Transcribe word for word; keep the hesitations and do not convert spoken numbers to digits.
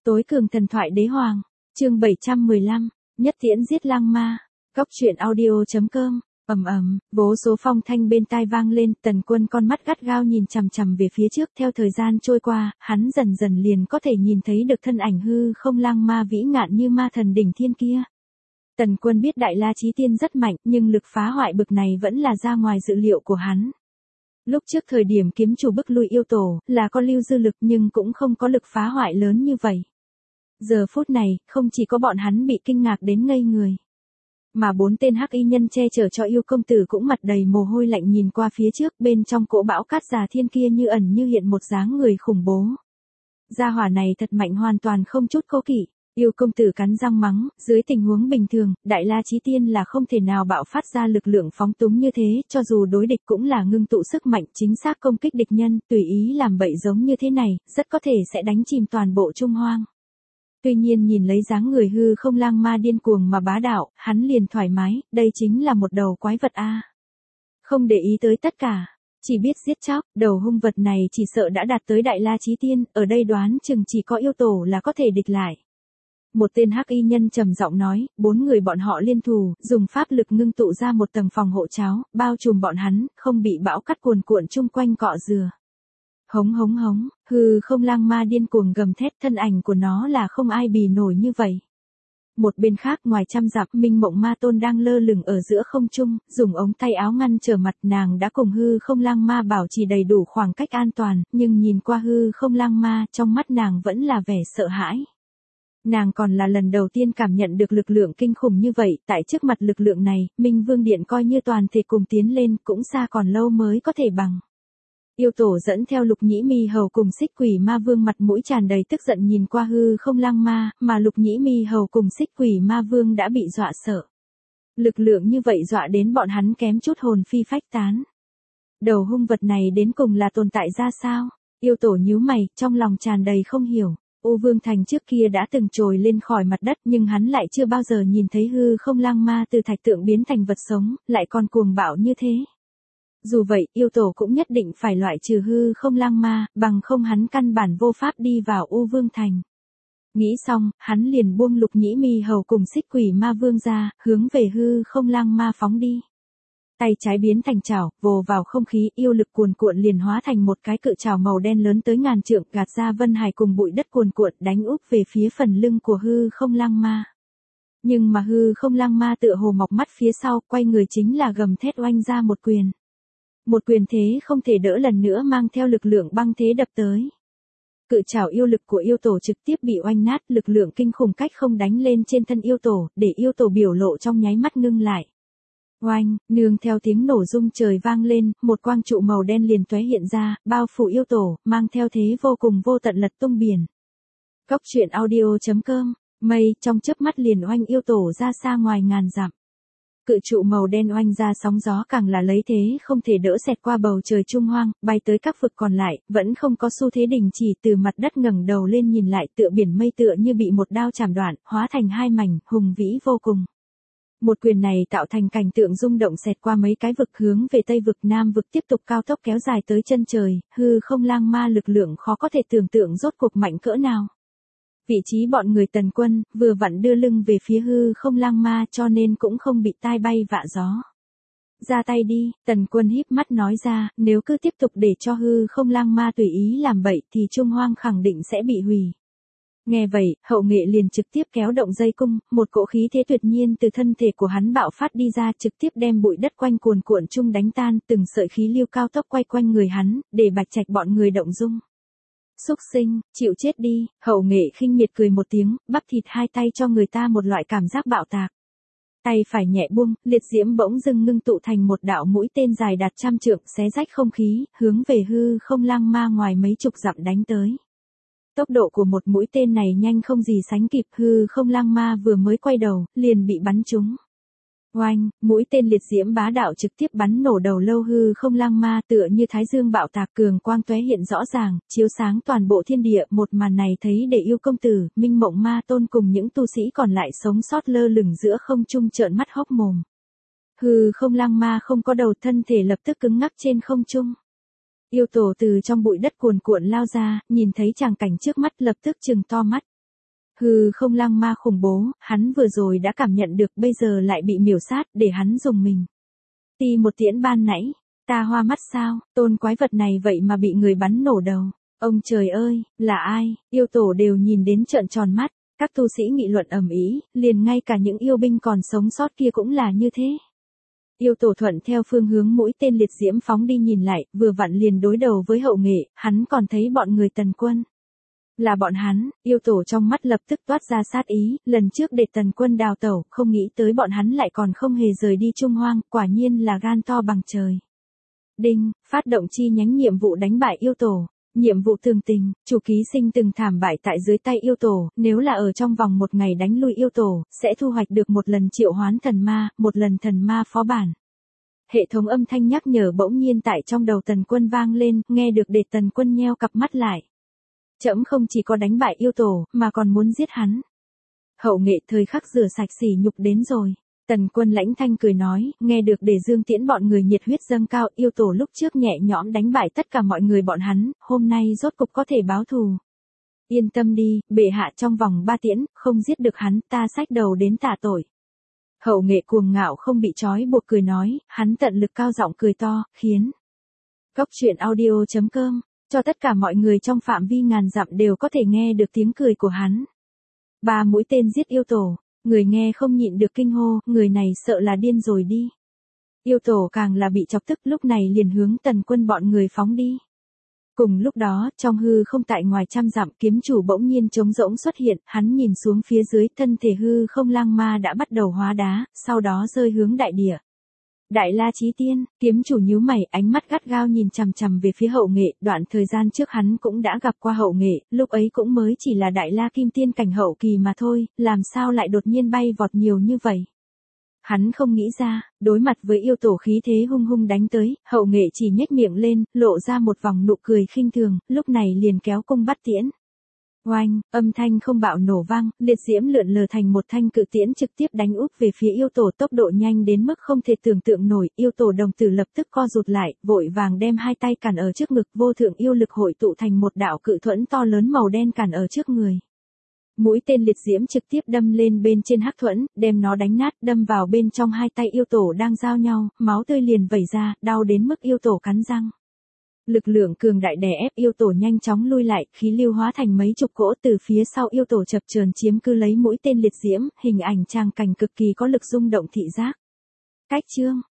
Tối cường thần thoại đế hoàng, chương bảy trăm mười lăm, nhất tiễn giết lang ma. Góc truyện audio chấm com. Ầm ầm, vô số phong thanh bên tai vang lên, Tần Quân con mắt gắt gao nhìn chằm chằm về phía trước, theo thời gian trôi qua, hắn dần dần liền có thể nhìn thấy được thân ảnh hư không lang ma vĩ ngạn như ma thần đỉnh thiên kia. Tần Quân biết Đại La Chí Tiên rất mạnh, nhưng lực phá hoại bực này vẫn là ra ngoài dự liệu của hắn. Lúc trước thời điểm kiếm chủ bức lui yêu tổ, là có lưu dư lực nhưng cũng không có lực phá hoại lớn như vậy. Giờ phút này, không chỉ có bọn hắn bị kinh ngạc đến ngây người, mà bốn tên hắc y nhân che chở cho yêu công tử cũng mặt đầy mồ hôi lạnh nhìn qua phía trước, bên trong cỗ bão cát già thiên kia như ẩn như hiện một dáng người khủng bố. Gia hỏa này thật mạnh, hoàn toàn không chút cố kỵ. Yêu công tử cắn răng mắng, dưới tình huống bình thường, Đại La Chí Tiên là không thể nào bạo phát ra lực lượng phóng túng như thế, cho dù đối địch cũng là ngưng tụ sức mạnh chính xác công kích địch nhân, tùy ý làm bậy giống như thế này, rất có thể sẽ đánh chìm toàn bộ Trung Hoang. Tuy nhiên nhìn lấy dáng người hư không lang ma điên cuồng mà bá đạo, hắn liền thoải mái, đây chính là một đầu quái vật a. Không để ý tới tất cả, chỉ biết giết chóc, đầu hung vật này chỉ sợ đã đạt tới Đại La Chí Tiên, ở đây đoán chừng chỉ có yêu tổ là có thể địch lại. Một tên hắc y nhân trầm giọng nói, bốn người bọn họ liên thủ, dùng pháp lực ngưng tụ ra một tầng phòng hộ cháo, bao trùm bọn hắn, không bị bão cát cuồn cuộn chung quanh cọ rửa. Hống hống hống, hư không lang ma điên cuồng gầm thét, thân ảnh của nó là không ai bì nổi như vậy. Một bên khác ngoài trăm dặm, Minh Mộng Ma Tôn đang lơ lửng ở giữa không trung, dùng ống tay áo ngăn trở mặt, nàng đã cùng hư không lang ma bảo trì đầy đủ khoảng cách an toàn, nhưng nhìn qua hư không lang ma, trong mắt nàng vẫn là vẻ sợ hãi. Nàng còn là lần đầu tiên cảm nhận được lực lượng kinh khủng như vậy, tại trước mặt lực lượng này, Minh Vương Điện coi như toàn thể cùng tiến lên, cũng xa còn lâu mới có thể bằng. Yêu tổ dẫn theo Lục Nhĩ Mi Hầu cùng Xích Quỷ Ma Vương mặt mũi tràn đầy tức giận nhìn qua hư không lang ma, mà Lục Nhĩ Mi Hầu cùng Xích Quỷ Ma Vương đã bị dọa sợ. Lực lượng như vậy dọa đến bọn hắn kém chút hồn phi phách tán. Đầu hung vật này đến cùng là tồn tại ra sao? Yêu tổ nhíu mày, trong lòng tràn đầy không hiểu. U Vương Thành trước kia đã từng trồi lên khỏi mặt đất, nhưng hắn lại chưa bao giờ nhìn thấy hư không lang ma từ thạch tượng biến thành vật sống, lại còn cuồng bạo như thế. Dù vậy, yêu tổ cũng nhất định phải loại trừ hư không lang ma, bằng không hắn căn bản vô pháp đi vào U Vương Thành. Nghĩ xong, hắn liền buông Lục Nhĩ Mi Hầu cùng Xích Quỷ Ma Vương ra, hướng về hư không lang ma phóng đi. Tay trái biến thành chảo, vồ vào không khí, yêu lực cuồn cuộn liền hóa thành một cái cự chảo màu đen lớn tới ngàn trượng, gạt ra vân hải cùng bụi đất cuồn cuộn, đánh úp về phía phần lưng của hư không lang ma. Nhưng mà hư không lang ma tựa hồ mọc mắt phía sau, quay người chính là gầm thét oanh ra một quyền. Một quyền thế không thể đỡ lần nữa mang theo lực lượng băng thế đập tới. Cự chảo yêu lực của yêu tổ trực tiếp bị oanh nát, lực lượng kinh khủng cách không đánh lên trên thân yêu tổ, để yêu tổ biểu lộ trong nháy mắt ngưng lại. Oanh, nương theo tiếng nổ rung trời vang lên, một quang trụ màu đen liền tóe hiện ra, bao phủ yêu tổ, mang theo thế vô cùng vô tận lật tung biển. Góc truyện audio chấm com, mây trong chớp mắt liền oanh yêu tổ ra xa ngoài ngàn dặm. Cự trụ màu đen oanh ra sóng gió càng là lấy thế không thể đỡ xẹt qua bầu trời Trung Hoang, bay tới các vực còn lại, vẫn không có xu thế đình chỉ, từ mặt đất ngẩng đầu lên nhìn lại, tựa biển mây tựa như bị một đao chảm đoạn, hóa thành hai mảnh, hùng vĩ vô cùng. Một quyền này tạo thành cảnh tượng rung động xẹt qua mấy cái vực, hướng về Tây vực Nam vực tiếp tục cao tốc kéo dài tới chân trời, hư không lang ma lực lượng khó có thể tưởng tượng rốt cuộc mạnh cỡ nào. Vị trí bọn người Tần Quân, vừa vặn đưa lưng về phía hư không lang ma cho nên cũng không bị tai bay vạ gió. Ra tay đi, Tần Quân híp mắt nói ra, nếu cứ tiếp tục để cho hư không lang ma tùy ý làm bậy thì Trung Hoang khẳng định sẽ bị hủy. Nghe vậy, Hậu Nghệ liền trực tiếp kéo động dây cung, một cỗ khí thế tuyệt nhiên từ thân thể của hắn bạo phát đi ra, trực tiếp đem bụi đất quanh cuồn cuộn chung đánh tan, từng sợi khí lưu cao tốc quay quanh người hắn, để Bạch Trạch bọn người động dung. Xúc sinh, chịu chết đi, Hậu Nghệ khinh miệt cười một tiếng, bắp thịt hai tay cho người ta một loại cảm giác bạo tạc. Tay phải nhẹ buông, liệt diễm bỗng dưng ngưng tụ thành một đạo mũi tên dài đạt trăm trượng, xé rách không khí, hướng về hư không lang ma ngoài mấy chục dặm đánh tới. Tốc độ của một mũi tên này nhanh không gì sánh kịp, hư không lang ma vừa mới quay đầu, liền bị bắn trúng. Oanh, mũi tên liệt diễm bá đạo trực tiếp bắn nổ đầu lâu hư không lang ma, tựa như thái dương bạo tạc, cường quang tóe hiện rõ ràng, chiếu sáng toàn bộ thiên địa. Một màn này thấy để yêu công tử, Minh Mộng Ma Tôn cùng những tu sĩ còn lại sống sót lơ lửng giữa không trung trợn mắt hốc mồm. Hư không lang ma không có đầu, thân thể lập tức cứng ngắc trên không trung. Yêu tổ từ trong bụi đất cuồn cuộn lao ra, nhìn thấy tràng cảnh trước mắt lập tức trừng to mắt. Hư không lăng ma khủng bố, hắn vừa rồi đã cảm nhận được bây giờ lại bị miểu sát để hắn dùng mình. Ti một tiễn ban nãy, ta hoa mắt sao, tôn quái vật này vậy mà bị người bắn nổ đầu. Ông trời ơi, là ai, yêu tổ đều nhìn đến trợn tròn mắt, các tu sĩ nghị luận ầm ĩ, liền ngay cả những yêu binh còn sống sót kia cũng là như thế. Yêu tổ thuận theo phương hướng mũi tên liệt diễm phóng đi nhìn lại, vừa vặn liền đối đầu với hậu nghệ, hắn còn thấy bọn người Tần Quân. Là bọn hắn, yêu tổ trong mắt lập tức toát ra sát ý, lần trước để Tần Quân đào tẩu, không nghĩ tới bọn hắn lại còn không hề rời đi Trung Hoang, quả nhiên là gan to bằng trời. Đinh, phát động chi nhánh nhiệm vụ đánh bại yêu tổ. Nhiệm vụ thường tình, chủ ký sinh từng thảm bại tại dưới tay yêu tổ, nếu là ở trong vòng một ngày đánh lui yêu tổ, sẽ thu hoạch được một lần triệu hoán thần ma, một lần thần ma phó bản. Hệ thống âm thanh nhắc nhở bỗng nhiên tại trong đầu Tần Quân vang lên, nghe được để Tần Quân nheo cặp mắt lại. Trẫm không chỉ có đánh bại yêu tổ, mà còn muốn giết hắn. Hậu nghệ thời khắc rửa sạch sỉ nhục đến rồi. Tần Quân lãnh thanh cười nói, nghe được để Dương Tiễn bọn người nhiệt huyết dâng cao, yêu tổ lúc trước nhẹ nhõm đánh bại tất cả mọi người bọn hắn, hôm nay rốt cục có thể báo thù. Yên tâm đi, bệ hạ trong vòng ba tiễn, không giết được hắn, ta xách đầu đến tạ tội. Hậu nghệ cuồng ngạo không bị trói buộc cười nói, hắn tận lực cao giọng cười to, khiến Góc truyện audio chấm com, cho tất cả mọi người trong phạm vi ngàn dặm đều có thể nghe được tiếng cười của hắn. Ba mũi tên giết yêu tổ. Người nghe không nhịn được kinh hô, người này sợ là điên rồi đi. Yêu tổ càng là bị chọc tức, lúc này liền hướng Tần Quân bọn người phóng đi. Cùng lúc đó, trong hư không tại ngoài trăm dặm, kiếm chủ bỗng nhiên trống rỗng xuất hiện, hắn nhìn xuống phía dưới, thân thể hư không lang ma đã bắt đầu hóa đá, sau đó rơi hướng đại địa. Đại La Chí Tiên, kiếm chủ nhíu mày, ánh mắt gắt gao nhìn chằm chằm về phía hậu nghệ, đoạn thời gian trước hắn cũng đã gặp qua hậu nghệ, lúc ấy cũng mới chỉ là Đại La Kim Tiên cảnh hậu kỳ mà thôi, làm sao lại đột nhiên bay vọt nhiều như vậy. Hắn không nghĩ ra, đối mặt với yêu tổ khí thế hung hung đánh tới, hậu nghệ chỉ nhếch miệng lên, lộ ra một vòng nụ cười khinh thường, lúc này liền kéo cung bắt tiễn. Oanh, âm thanh không bạo nổ vang, liệt diễm lượn lờ thành một thanh cự tiễn trực tiếp đánh úp về phía yêu tổ, tốc độ nhanh đến mức không thể tưởng tượng nổi, yêu tổ đồng tử lập tức co rụt lại, vội vàng đem hai tay cản ở trước ngực, vô thượng yêu lực hội tụ thành một đạo cự thuẫn to lớn màu đen cản ở trước người. Mũi tên liệt diễm trực tiếp đâm lên bên trên hắc thuẫn, đem nó đánh nát, đâm vào bên trong hai tay yêu tổ đang giao nhau, máu tươi liền vẩy ra, đau đến mức yêu tổ cắn răng. Lực lượng cường đại đè ép yêu tổ nhanh chóng lui lại, khí lưu hóa thành mấy chục cỗ từ phía sau yêu tổ chập chờn chiếm cứ lấy mũi tên liệt diễm, hình ảnh tràng cảnh cực kỳ có lực rung động thị giác. Cách chương